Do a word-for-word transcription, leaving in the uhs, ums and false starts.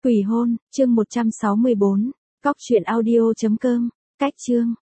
Quỷ hôn, chương một trăm sáu mươi bốn, cóc truyện audio chấm com, cách chương.